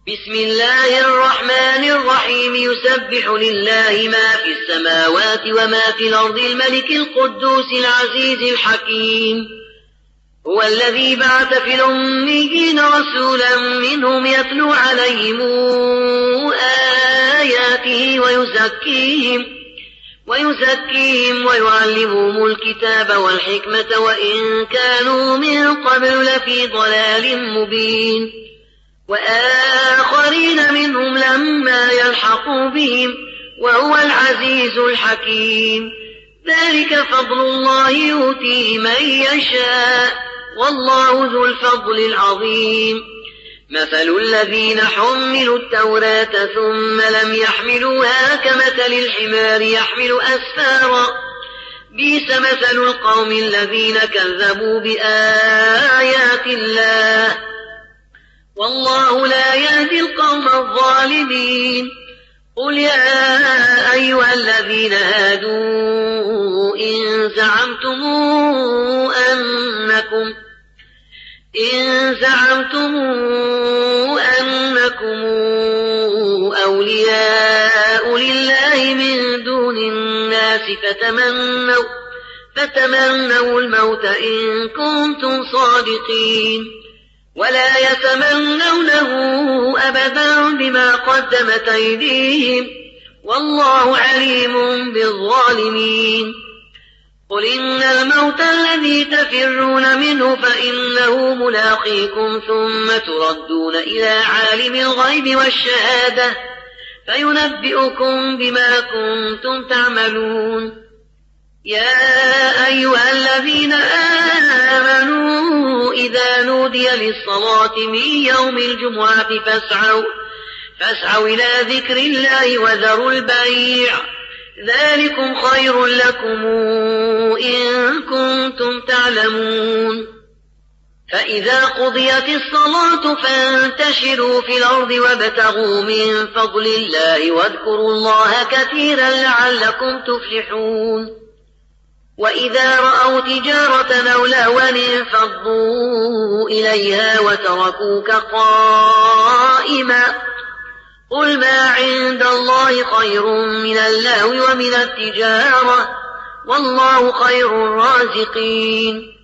بسم الله الرحمن الرحيم يسبح لله ما في السماوات وما في الأرض الملك القدوس العزيز الحكيم هو الذي بعث في الأميين رسولا منهم يتلو عليهم آياته ويزكيهم ويعلمهم الكتاب والحكمة وإن كانوا من قبل لفي ضلال مبين وآخرين منهم لما يلحقوا بهم وهو العزيز الحكيم ذلك فضل الله يؤتيه من يشاء والله ذو الفضل العظيم مثل الذين حملوا التوراة ثم لم يحملوها كمثل الحمار يحمل أسفارا بئس مثل القوم الذين كذبوا بآيات الله والله لا يهدي القوم الظالمين قل يا أيها الذين هادوا إن زعمتم أنكم أولياء لله من دون الناس فتمنوا الموت إن كنتم صادقين ولا يتمنونه أبدا بما قدمت أيديهم والله عليم بالظالمين قل إن الموت الذي تفرون منه فإنه ملاقيكم ثم تردون إلى عالم الغيب والشهادة فينبئكم بما كنتم تعملون يا أيها الذين آمنوا إذا نودي للصلاة من يوم الجمعة فاسعوا إلى ذكر الله وذروا البيع ذلكم خير لكم إن كنتم تعلمون فإذا قضيت الصلاة فانتشروا في الأرض وابتغوا من فضل الله واذكروا الله كثيرا لعلكم تفلحون وإذا رأوا تجارة أو لهوا انفضوا إليها وتركوك قائما قل ما عند الله خير من اللهو ومن التجارة والله خير الرازقين